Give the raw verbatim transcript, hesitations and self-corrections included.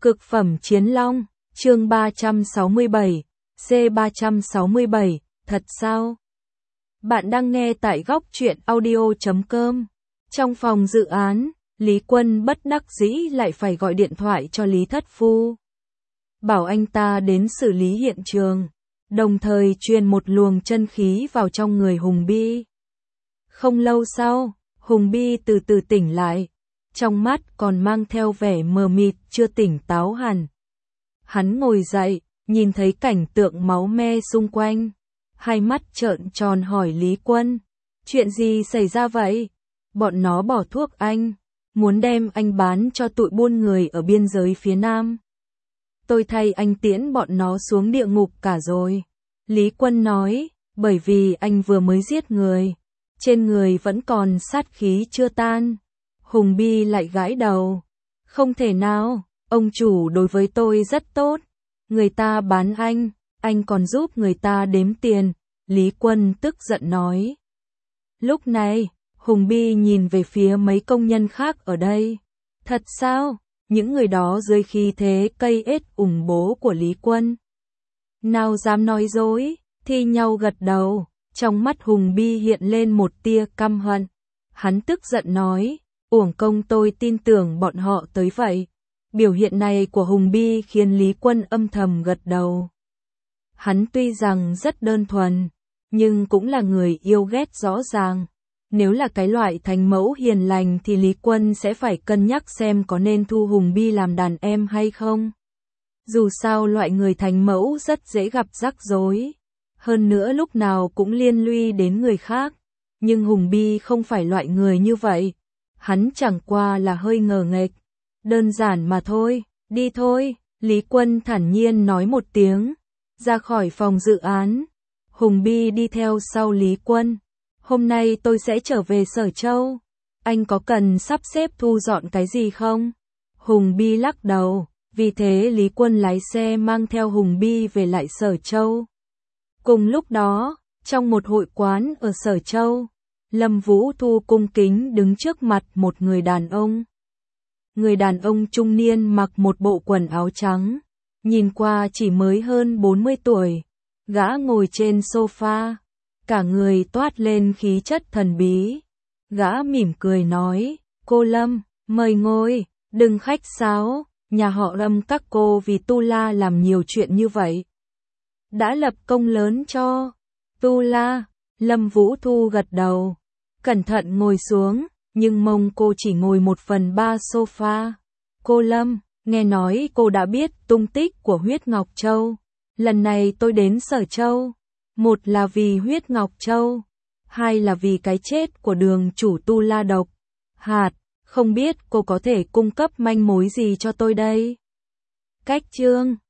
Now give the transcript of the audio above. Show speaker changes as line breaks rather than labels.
Cực phẩm chiến long, chương ba trăm sáu mươi bảy, C ba trăm sáu mươi bảy, thật sao? Bạn đang nghe tại góc truyện audio chấm com. Trong phòng dự án, Lý Quân bất đắc dĩ lại phải gọi điện thoại cho Lý Thất Phu. Bảo anh ta đến xử lý hiện trường, đồng thời truyền một luồng chân khí vào trong người Hùng Bi. Không lâu sau, Hùng Bi từ từ tỉnh lại, trong mắt còn mang theo vẻ mờ mịt chưa tỉnh táo hẳn. Hắn ngồi dậy, nhìn thấy cảnh tượng máu me xung quanh, hai mắt trợn tròn hỏi Lý Quân, chuyện gì xảy ra vậy? Bọn nó bỏ thuốc anh, muốn đem anh bán cho tụi buôn người ở biên giới phía Nam. Tôi thay anh tiễn bọn nó xuống địa ngục cả rồi. Lý Quân nói, bởi vì anh vừa mới giết người, trên người vẫn còn sát khí chưa tan. Hùng Bi lại gãi đầu, không thể nào, ông chủ đối với tôi rất tốt, người ta bán anh, anh còn giúp người ta đếm tiền. Lý Quân tức giận nói. Lúc này, Hùng Bi nhìn về phía mấy công nhân khác ở đây. Thật sao? Những người đó dưới khí thế cây ết ủng bố của Lý Quân. Nào dám nói dối, thi nhau gật đầu, trong mắt Hùng Bi hiện lên một tia căm hận. Hắn tức giận nói, uổng công tôi tin tưởng bọn họ tới vậy. Biểu hiện này của Hùng Bi khiến Lý Quân âm thầm gật đầu. Hắn tuy rằng rất đơn thuần, nhưng cũng là người yêu ghét rõ ràng. Nếu là cái loại thánh mẫu hiền lành thì Lý Quân sẽ phải cân nhắc xem có nên thu Hùng Bi làm đàn em hay không. Dù sao loại người thánh mẫu rất dễ gặp rắc rối, hơn nữa lúc nào cũng liên lụy đến người khác. Nhưng Hùng Bi không phải loại người như vậy, hắn chẳng qua là hơi ngờ nghệch, đơn giản mà thôi, đi thôi. Lý Quân thản nhiên nói một tiếng, ra khỏi phòng dự án. Hùng Bi đi theo sau Lý Quân. Hôm nay tôi sẽ trở về Sở Châu, anh có cần sắp xếp thu dọn cái gì không? Hùng Bi lắc đầu, vì thế Lý Quân lái xe mang theo Hùng Bi về lại Sở Châu. Cùng lúc đó, trong một hội quán ở Sở Châu, Lâm Vũ Thu cung kính đứng trước mặt một người đàn ông. Người đàn ông trung niên mặc một bộ quần áo trắng, nhìn qua chỉ mới hơn bốn mươi tuổi, gã ngồi trên sofa, cả người toát lên khí chất thần bí. Gã mỉm cười nói, cô Lâm, mời ngồi, đừng khách sáo, nhà họ Lâm các cô vì Tu La làm nhiều chuyện như vậy. Đã lập công lớn cho Tu La. Lâm Vũ Thu gật đầu, cẩn thận ngồi xuống, nhưng mông cô chỉ ngồi một phần ba sofa. Cô Lâm, nghe nói cô đã biết tung tích của huyết Ngọc Châu. Lần này tôi đến Sở Châu, một là vì huyết Ngọc Châu, hai là vì cái chết của đường chủ Tu La độc hạt. Không biết cô có thể cung cấp manh mối gì cho tôi đây? Cách chương